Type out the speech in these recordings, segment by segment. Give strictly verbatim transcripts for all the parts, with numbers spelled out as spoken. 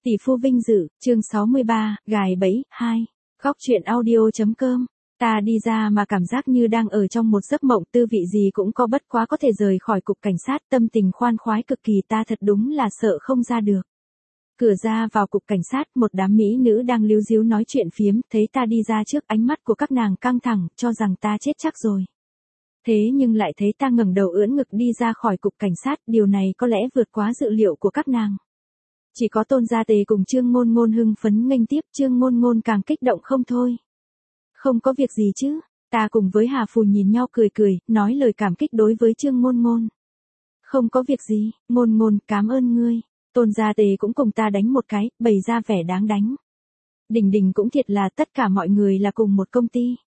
Tỷ phú vinh dự, chương sáu mươi ba, gài bẫy, hai. Góc truyện audio.com. Ta đi ra mà cảm giác như đang ở trong một giấc mộng, tư vị gì cũng có, bất quá có thể rời khỏi cục cảnh sát, tâm tình khoan khoái cực kỳ, ta thật đúng là sợ không ra được. Cửa ra vào cục cảnh sát, một đám mỹ nữ đang líu díu nói chuyện phiếm, thấy ta đi ra trước, ánh mắt của các nàng căng thẳng, cho rằng ta chết chắc rồi. Thế nhưng lại thấy ta ngẩng đầu ưỡn ngực đi ra khỏi cục cảnh sát, điều này có lẽ vượt quá dự liệu của các nàng. Chỉ có Tôn Gia Tề cùng Trương Ngôn Ngôn hưng phấn nghênh tiếp, Trương Ngôn Ngôn càng kích động không thôi. Không có việc gì chứ, ta cùng với Hà Phù nhìn nhau cười cười, nói lời cảm kích đối với Trương Ngôn Ngôn. Không có việc gì, Ngôn Ngôn, cảm ơn ngươi. Tôn Gia Tề cũng cùng ta đánh một cái, bày ra vẻ đáng đánh. Đình Đình cũng thiệt là, tất cả mọi người là cùng một công ty.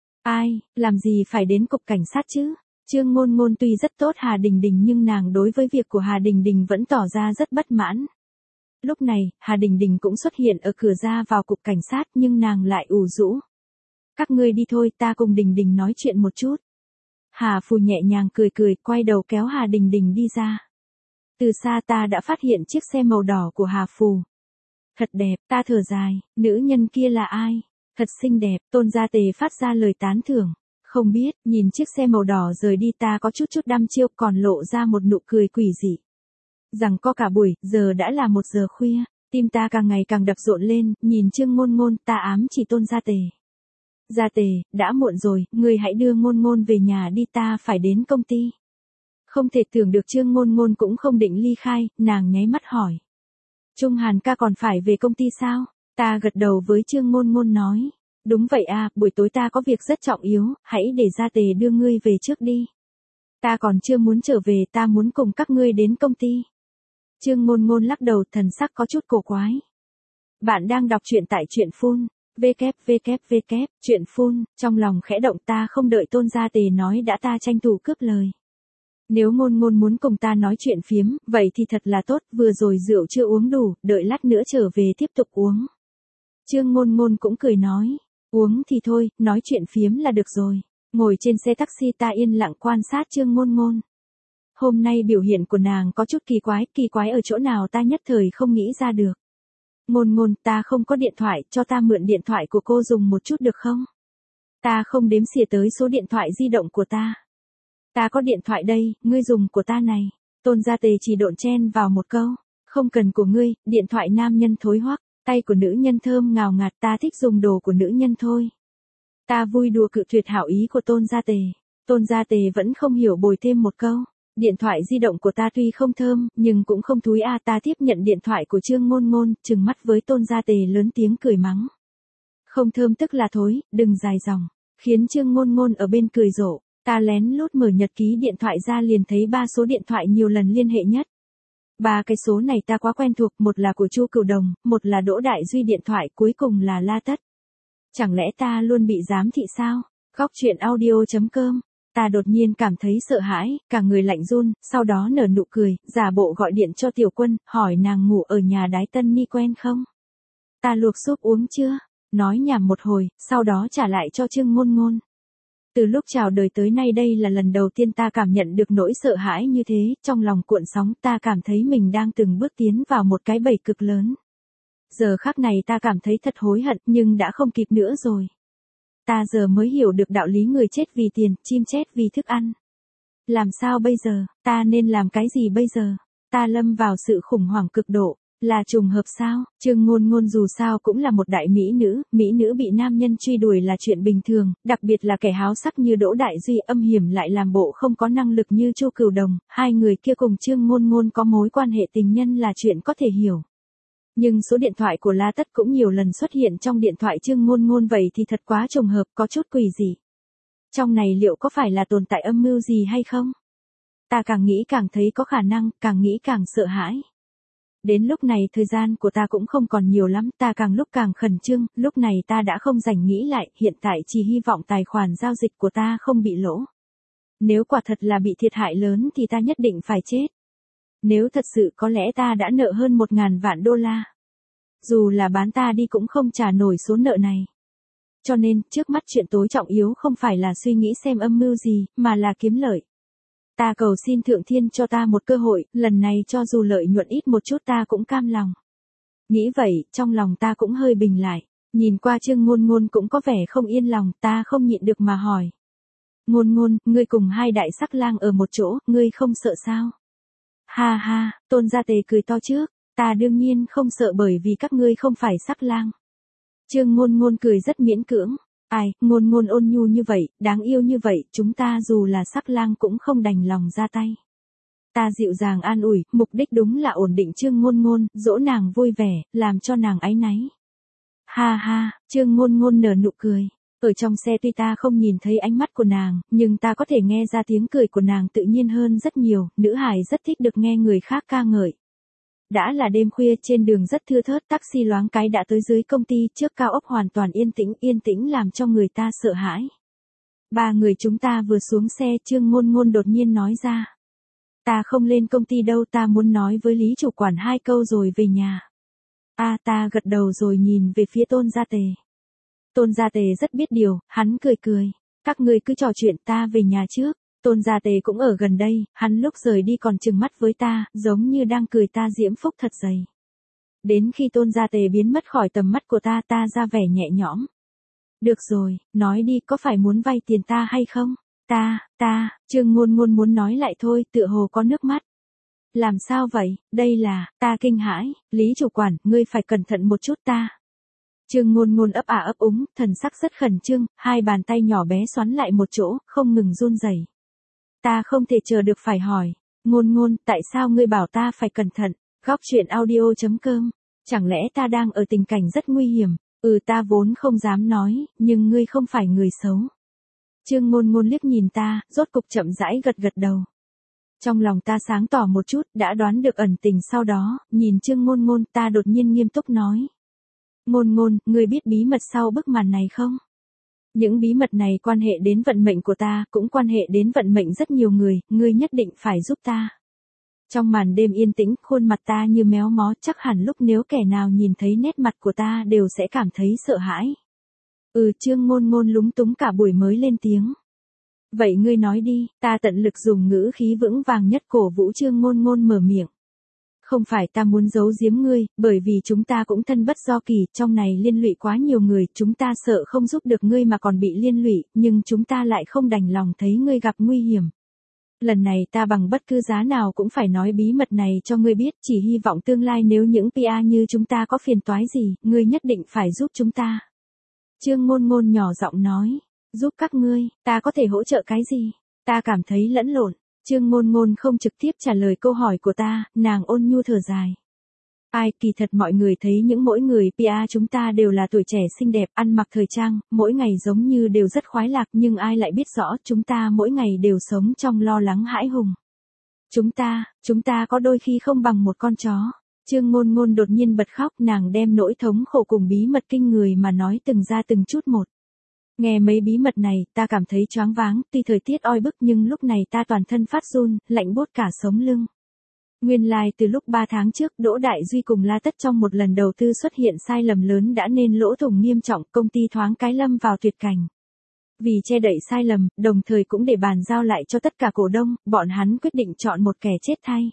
Ai, làm gì phải đến cục cảnh sát chứ? Trương Ngôn Ngôn tuy rất tốt Hà Đình Đình nhưng nàng đối với việc của Hà Đình Đình vẫn tỏ ra rất bất mãn. Lúc này, Hà Đình Đình cũng xuất hiện ở cửa ra vào cục cảnh sát nhưng nàng lại ủ rũ. Các ngươi đi thôi, ta cùng Đình Đình nói chuyện một chút. Hà Phù nhẹ nhàng cười cười, quay đầu kéo Hà Đình Đình đi ra. Từ xa ta đã phát hiện chiếc xe màu đỏ của Hà Phù. Thật đẹp, ta thở dài, nữ nhân kia là ai? Thật xinh đẹp, Tôn Gia Tề phát ra lời tán thưởng. Không biết, nhìn chiếc xe màu đỏ rời đi ta có chút chút đăm chiêu, còn lộ ra một nụ cười quỷ dị. Rằng có cả buổi, giờ đã là một giờ khuya, tim ta càng ngày càng đập rộn lên, nhìn Trương Ngôn Ngôn, ta ám chỉ Tôn Gia Tề. Gia Tề, đã muộn rồi, ngươi hãy đưa Ngôn Ngôn về nhà đi, ta phải đến công ty. Không thể tưởng được Trương Ngôn Ngôn cũng không định ly khai, nàng nháy mắt hỏi. Trung Hàn ca còn phải về công ty sao? Ta gật đầu với Trương Ngôn Ngôn nói. Đúng vậy à, buổi tối ta có việc rất trọng yếu, hãy để Gia Tề đưa ngươi về trước đi. Ta còn chưa muốn trở về, ta muốn cùng các ngươi đến công ty. Trương Ngôn Ngôn lắc đầu, thần sắc có chút cổ quái. Bạn đang đọc truyện tại truyện phun, www, truyện phun, trong lòng khẽ động, ta không đợi Tôn Gia Tề nói đã ta tranh thủ cướp lời. Nếu Ngôn Ngôn muốn cùng ta nói chuyện phiếm, vậy thì thật là tốt, vừa rồi rượu chưa uống đủ, đợi lát nữa trở về tiếp tục uống. Trương Ngôn Ngôn cũng cười nói, uống thì thôi, nói chuyện phiếm là được rồi. Ngồi trên xe taxi ta yên lặng quan sát Trương Ngôn Ngôn. Hôm nay biểu hiện của nàng có chút kỳ quái, kỳ quái ở chỗ nào ta nhất thời không nghĩ ra được. Ngôn Ngôn, ta không có điện thoại, cho ta mượn điện thoại của cô dùng một chút được không? Ta không đếm xỉa tới số điện thoại di động của ta. Ta có điện thoại đây, ngươi dùng của ta này. Tôn Gia Tề chỉ độn chen vào một câu. Không cần của ngươi, điện thoại nam nhân thối hoắc, tay của nữ nhân thơm ngào ngạt, ta thích dùng đồ của nữ nhân thôi. Ta vui đùa cự tuyệt hảo ý của Tôn Gia Tề. Tôn Gia Tề vẫn không hiểu, bồi thêm một câu. Điện thoại di động của ta tuy không thơm, nhưng cũng không thúi a. Ta tiếp nhận điện thoại của Trương Ngôn Ngôn, trừng mắt với Tôn Gia Tề lớn tiếng cười mắng. Không thơm tức là thối, đừng dài dòng. Khiến Trương Ngôn Ngôn ở bên cười rộ. Ta lén lút mở nhật ký điện thoại ra liền thấy ba số điện thoại nhiều lần liên hệ nhất. Ba cái số này ta quá quen thuộc, một là của Chu Cửu Đồng, một là Đỗ Đại Duy điện thoại, cuối cùng là La Tất. Chẳng lẽ ta luôn bị giám thị sao? Góc truyện audio.com. Ta đột nhiên cảm thấy sợ hãi, cả người lạnh run, sau đó nở nụ cười, giả bộ gọi điện cho Tiểu Quân, hỏi nàng ngủ ở nhà Đái Tân Ni quen không? Ta luộc súp uống chưa? Nói nhảm một hồi, sau đó trả lại cho Trương Ngôn Ngôn. Từ lúc chào đời tới nay đây là lần đầu tiên ta cảm nhận được nỗi sợ hãi như thế, trong lòng cuộn sóng, ta cảm thấy mình đang từng bước tiến vào một cái bẫy cực lớn. Giờ khắc này ta cảm thấy thật hối hận, nhưng đã không kịp nữa rồi. Ta giờ mới hiểu được đạo lý người chết vì tiền, chim chết vì thức ăn. Làm sao bây giờ, ta nên làm cái gì bây giờ? Ta lâm vào sự khủng hoảng cực độ. Là trùng hợp sao? Trương Ngôn Ngôn dù sao cũng là một đại mỹ nữ, mỹ nữ bị nam nhân truy đuổi là chuyện bình thường, đặc biệt là kẻ háo sắc như Đỗ Đại Duy, âm hiểm lại làm bộ không có năng lực như Chu Cửu Đồng, hai người kia cùng Trương Ngôn Ngôn có mối quan hệ tình nhân là chuyện có thể hiểu. Nhưng số điện thoại của La Tất cũng nhiều lần xuất hiện trong điện thoại Trương Ngôn Ngôn, vậy thì thật quá trùng hợp, có chút quỷ dị. Trong này liệu có phải là tồn tại âm mưu gì hay không? Ta càng nghĩ càng thấy có khả năng, càng nghĩ càng sợ hãi. Đến lúc này thời gian của ta cũng không còn nhiều lắm, ta càng lúc càng khẩn trương, lúc này ta đã không rảnh nghĩ lại, hiện tại chỉ hy vọng tài khoản giao dịch của ta không bị lỗ. Nếu quả thật là bị thiệt hại lớn thì ta nhất định phải chết. Nếu thật sự có lẽ ta đã nợ hơn một ngàn vạn đô la. Dù là bán ta đi cũng không trả nổi số nợ này. Cho nên, trước mắt chuyện tối trọng yếu không phải là suy nghĩ xem âm mưu gì, mà là kiếm lợi. Ta cầu xin Thượng Thiên cho ta một cơ hội, lần này cho dù lợi nhuận ít một chút ta cũng cam lòng. Nghĩ vậy, trong lòng ta cũng hơi bình lại. Nhìn qua Trương Ngôn Ngôn cũng có vẻ không yên lòng, ta không nhịn được mà hỏi. Ngôn Ngôn, ngươi cùng hai đại sắc lang ở một chỗ, ngươi không sợ sao? Ha ha, Tôn Gia Tề cười to trước, ta đương nhiên không sợ bởi vì các ngươi không phải sắc lang. Trương Ngôn Ngôn cười rất miễn cưỡng. Ai, Ngôn Ngôn ôn nhu như vậy, đáng yêu như vậy, chúng ta dù là sắc lang cũng không đành lòng ra tay. Ta dịu dàng an ủi, mục đích đúng là ổn định Trương Ngôn Ngôn, dỗ nàng vui vẻ, làm cho nàng áy náy. Ha ha, Trương Ngôn Ngôn nở nụ cười. Ở trong xe tuy ta không nhìn thấy ánh mắt của nàng, nhưng ta có thể nghe ra tiếng cười của nàng tự nhiên hơn rất nhiều, nữ hài rất thích được nghe người khác ca ngợi. Đã là đêm khuya trên đường rất thưa thớt, taxi loáng cái đã tới dưới công ty, trước cao ốc hoàn toàn yên tĩnh, yên tĩnh làm cho người ta sợ hãi. Ba người chúng ta vừa xuống xe, Trương Ngôn Ngôn đột nhiên nói ra. Ta không lên công ty đâu, ta muốn nói với Lý chủ quản hai câu rồi về nhà. A à, ta gật đầu rồi nhìn về phía Tôn Gia Tề. Tôn Gia Tề rất biết điều, hắn cười cười. Các ngươi cứ trò chuyện, ta về nhà trước. Tôn Gia Tề cũng ở gần đây, hắn lúc rời đi còn trừng mắt với ta, giống như đang cười ta diễm phúc thật dày. Đến khi Tôn Gia Tề biến mất khỏi tầm mắt của ta, ta ra vẻ nhẹ nhõm. Được rồi, nói đi, có phải muốn vay tiền ta hay không? Ta, ta, Trương Ngôn Ngôn muốn nói lại thôi, tựa hồ có nước mắt. Làm sao vậy, đây là, ta kinh hãi, Lý chủ quản, ngươi phải cẩn thận một chút ta. Trương Ngôn Ngôn ấp ả ấp úng, thần sắc rất khẩn trương, hai bàn tay nhỏ bé xoắn lại một chỗ, không ngừng run rẩy. Ta không thể chờ được phải hỏi, Ngôn Ngôn, tại sao ngươi bảo ta phải cẩn thận? Góc truyện audio chấm com, chẳng lẽ ta đang ở tình cảnh rất nguy hiểm? Ừ, ta vốn không dám nói, nhưng ngươi không phải người xấu. Trương Ngôn Ngôn liếc nhìn ta, rốt cục chậm rãi gật gật đầu. Trong lòng ta sáng tỏ một chút, đã đoán được ẩn tình sau đó, nhìn Trương Ngôn Ngôn, ta đột nhiên nghiêm túc nói. Ngôn Ngôn, ngươi biết bí mật sau bức màn này không? Những bí mật này quan hệ đến vận mệnh của ta, cũng quan hệ đến vận mệnh rất nhiều người, ngươi nhất định phải giúp ta. Trong màn đêm yên tĩnh, khuôn mặt ta như méo mó, chắc hẳn lúc nếu kẻ nào nhìn thấy nét mặt của ta đều sẽ cảm thấy sợ hãi. Ừ, Trương Ngôn Ngôn lúng túng cả buổi mới lên tiếng. Vậy ngươi nói đi, ta tận lực dùng ngữ khí vững vàng nhất cổ vũ Trương Ngôn Ngôn mở miệng. Không phải ta muốn giấu giếm ngươi, bởi vì chúng ta cũng thân bất do kỳ, trong này liên lụy quá nhiều người, chúng ta sợ không giúp được ngươi mà còn bị liên lụy, nhưng chúng ta lại không đành lòng thấy ngươi gặp nguy hiểm. Lần này ta bằng bất cứ giá nào cũng phải nói bí mật này cho ngươi biết, chỉ hy vọng tương lai nếu những pê e như chúng ta có phiền toái gì, ngươi nhất định phải giúp chúng ta. Trương Ngôn Ngôn nhỏ giọng nói, giúp các ngươi, ta có thể hỗ trợ cái gì? Ta cảm thấy lẫn lộn. Trương Ngôn Ngôn không trực tiếp trả lời câu hỏi của ta, nàng ôn nhu thở dài. Ai, kỳ thật mọi người thấy những mỗi người pê e chúng ta đều là tuổi trẻ xinh đẹp, ăn mặc thời trang, mỗi ngày giống như đều rất khoái lạc, nhưng ai lại biết rõ chúng ta mỗi ngày đều sống trong lo lắng hãi hùng. Chúng ta, chúng ta có đôi khi không bằng một con chó. Trương Ngôn Ngôn đột nhiên bật khóc, nàng đem nỗi thống khổ cùng bí mật kinh người mà nói từng ra từng chút một. Nghe mấy bí mật này, ta cảm thấy choáng váng, tuy thời tiết oi bức nhưng lúc này ta toàn thân phát run, lạnh buốt cả sống lưng. Nguyên lai like, từ lúc ba tháng trước, Đỗ Đại Duy cùng La Tất trong một lần đầu tư xuất hiện sai lầm lớn đã nên lỗ thủng nghiêm trọng, công ty thoáng cái lâm vào tuyệt cảnh. Vì che đậy sai lầm, đồng thời cũng để bàn giao lại cho tất cả cổ đông, bọn hắn quyết định chọn một kẻ chết thay.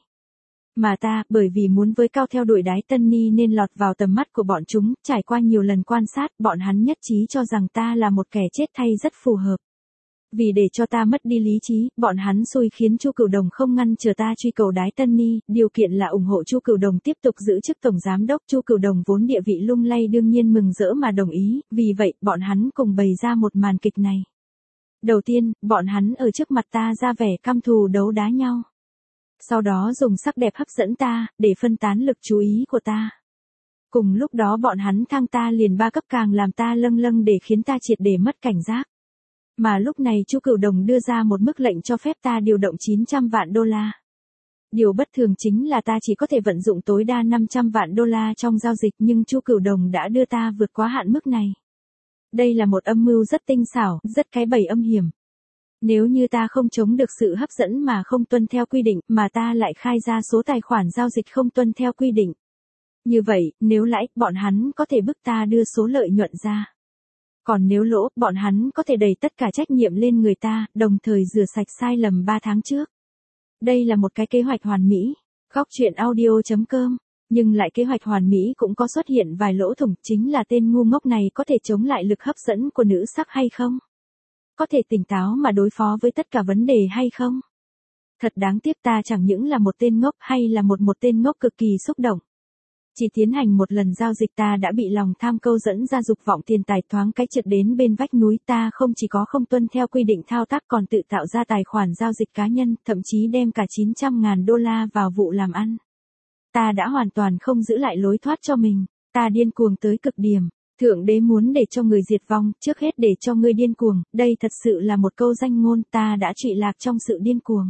Mà ta, bởi vì muốn với cao theo đuổi Đái Tân Ni nên lọt vào tầm mắt của bọn chúng, trải qua nhiều lần quan sát, bọn hắn nhất trí cho rằng ta là một kẻ chết thay rất phù hợp. Vì để cho ta mất đi lý trí, bọn hắn xui khiến Chu Cửu Đồng không ngăn chờ ta truy cầu Đái Tân Ni, điều kiện là ủng hộ Chu Cửu Đồng tiếp tục giữ chức tổng giám đốc. Chu Cửu Đồng vốn địa vị lung lay đương nhiên mừng rỡ mà đồng ý, vì vậy, bọn hắn cùng bày ra một màn kịch này. Đầu tiên, bọn hắn ở trước mặt ta ra vẻ căm thù đấu đá nhau. Sau đó dùng sắc đẹp hấp dẫn ta, để phân tán lực chú ý của ta. Cùng lúc đó bọn hắn thăng ta liền ba cấp càng làm ta lâng lâng để khiến ta triệt để mất cảnh giác. Mà lúc này Chu Cửu Đồng đưa ra một mức lệnh cho phép ta điều động chín trăm vạn đô la. Điều bất thường chính là ta chỉ có thể vận dụng tối đa năm trăm vạn đô la trong giao dịch nhưng Chu Cửu Đồng đã đưa ta vượt quá hạn mức này. Đây là một âm mưu rất tinh xảo, rất cái bẫy âm hiểm. Nếu như ta không chống được sự hấp dẫn mà không tuân theo quy định, mà ta lại khai ra số tài khoản giao dịch không tuân theo quy định. Như vậy, nếu lãi, bọn hắn có thể bức ta đưa số lợi nhuận ra. Còn nếu lỗ, bọn hắn có thể đẩy tất cả trách nhiệm lên người ta, đồng thời rửa sạch sai lầm ba tháng trước. Đây là một cái kế hoạch hoàn mỹ. Góc truyện audio chấm com Nhưng lại kế hoạch hoàn mỹ cũng có xuất hiện vài lỗ thủng, chính là tên ngu ngốc này có thể chống lại lực hấp dẫn của nữ sắc hay không? Có thể tỉnh táo mà đối phó với tất cả vấn đề hay không? Thật đáng tiếc, ta chẳng những là một tên ngốc hay là một một tên ngốc cực kỳ xúc động. Chỉ tiến hành một lần giao dịch ta đã bị lòng tham câu dẫn ra dục vọng tiền tài, thoáng cái trượt đến bên vách núi. Ta không chỉ có không tuân theo quy định thao tác còn tự tạo ra tài khoản giao dịch cá nhân, thậm chí đem cả chín trăm ngàn đô la vào vụ làm ăn. Ta đã hoàn toàn không giữ lại lối thoát cho mình, ta điên cuồng tới cực điểm. Thượng đế muốn để cho người diệt vong, trước hết để cho ngươi điên cuồng, đây thật sự là một câu danh ngôn, ta đã trụy lạc trong sự điên cuồng.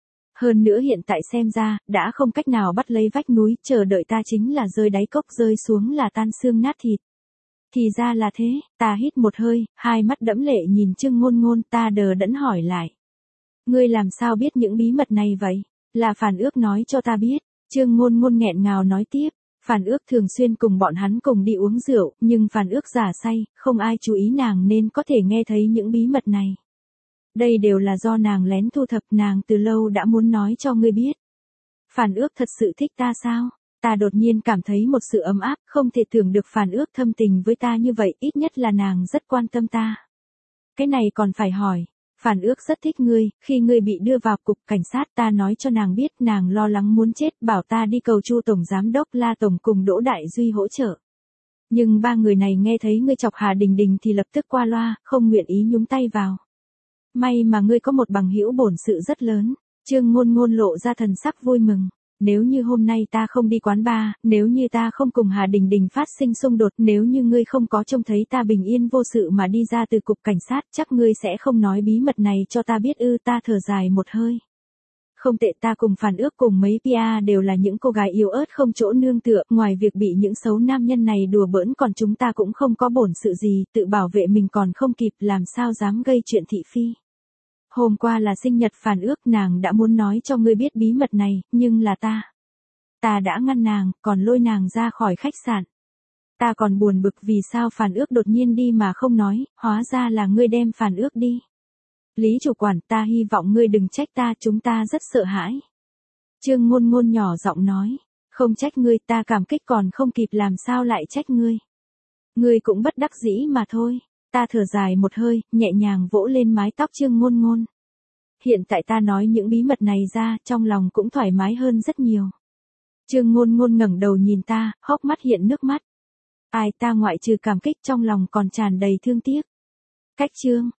Hơn nữa hiện tại xem ra, đã không cách nào bắt lấy vách núi, chờ đợi ta chính là rơi đáy cốc, rơi xuống là tan xương nát thịt. Thì ra là thế, ta hít một hơi, hai mắt đẫm lệ nhìn Trương Ngôn Ngôn, ta đờ đẫn hỏi lại. Ngươi làm sao biết những bí mật này vậy? Là Phản Ước nói cho ta biết. Trương Ngôn Ngôn nghẹn ngào nói tiếp. Phản Ước thường xuyên cùng bọn hắn cùng đi uống rượu, nhưng Phản Ước giả say, không ai chú ý nàng nên có thể nghe thấy những bí mật này. Đây đều là do nàng lén thu thập, nàng từ lâu đã muốn nói cho ngươi biết. Phản Ước thật sự thích ta sao? Ta đột nhiên cảm thấy một sự ấm áp, không thể tưởng được Phản Ước thâm tình với ta như vậy, ít nhất là nàng rất quan tâm ta. Cái này còn phải hỏi. Phản Ước rất thích ngươi, khi ngươi bị đưa vào cục cảnh sát ta nói cho nàng biết, nàng lo lắng muốn chết, bảo ta đi cầu Chu tổng giám đốc La tổng cùng Đỗ Đại Duy hỗ trợ. Nhưng ba người này nghe thấy ngươi chọc Hà Đình Đình thì lập tức qua loa, không nguyện ý nhúng tay vào. May mà ngươi có một bằng hữu bổn sự rất lớn. Trương Ngôn Ngôn lộ ra thần sắc vui mừng. Nếu như hôm nay ta không đi quán bar, nếu như ta không cùng Hà Đình Đình phát sinh xung đột, nếu như ngươi không có trông thấy ta bình yên vô sự mà đi ra từ cục cảnh sát, chắc ngươi sẽ không nói bí mật này cho ta biết ư. Ta thở dài một hơi. Không tệ, ta cùng Phản Ước cùng mấy pia đều là những cô gái yếu ớt không chỗ nương tựa, ngoài việc bị những xấu nam nhân này đùa bỡn còn chúng ta cũng không có bổn sự gì, tự bảo vệ mình còn không kịp, làm sao dám gây chuyện thị phi. Hôm qua là sinh nhật Phản Ước, nàng đã muốn nói cho ngươi biết bí mật này, nhưng là ta. Ta đã ngăn nàng, còn lôi nàng ra khỏi khách sạn. Ta còn buồn bực vì sao Phản Ước đột nhiên đi mà không nói, hóa ra là ngươi đem Phản Ước đi. Lý chủ quản, ta hy vọng ngươi đừng trách ta, chúng ta rất sợ hãi. Trương Ngôn Ngôn nhỏ giọng nói, không trách ngươi, ta cảm kích còn không kịp làm sao lại trách ngươi. Ngươi cũng bất đắc dĩ mà thôi. Ta thở dài một hơi, nhẹ nhàng vỗ lên mái tóc Trương Ngôn Ngôn. Hiện tại ta nói những bí mật này ra, trong lòng cũng thoải mái hơn rất nhiều. Trương Ngôn Ngôn ngẩng đầu nhìn ta, hốc mắt hiện nước mắt. Ai, ta ngoại trừ cảm kích trong lòng còn tràn đầy thương tiếc. Cách Trương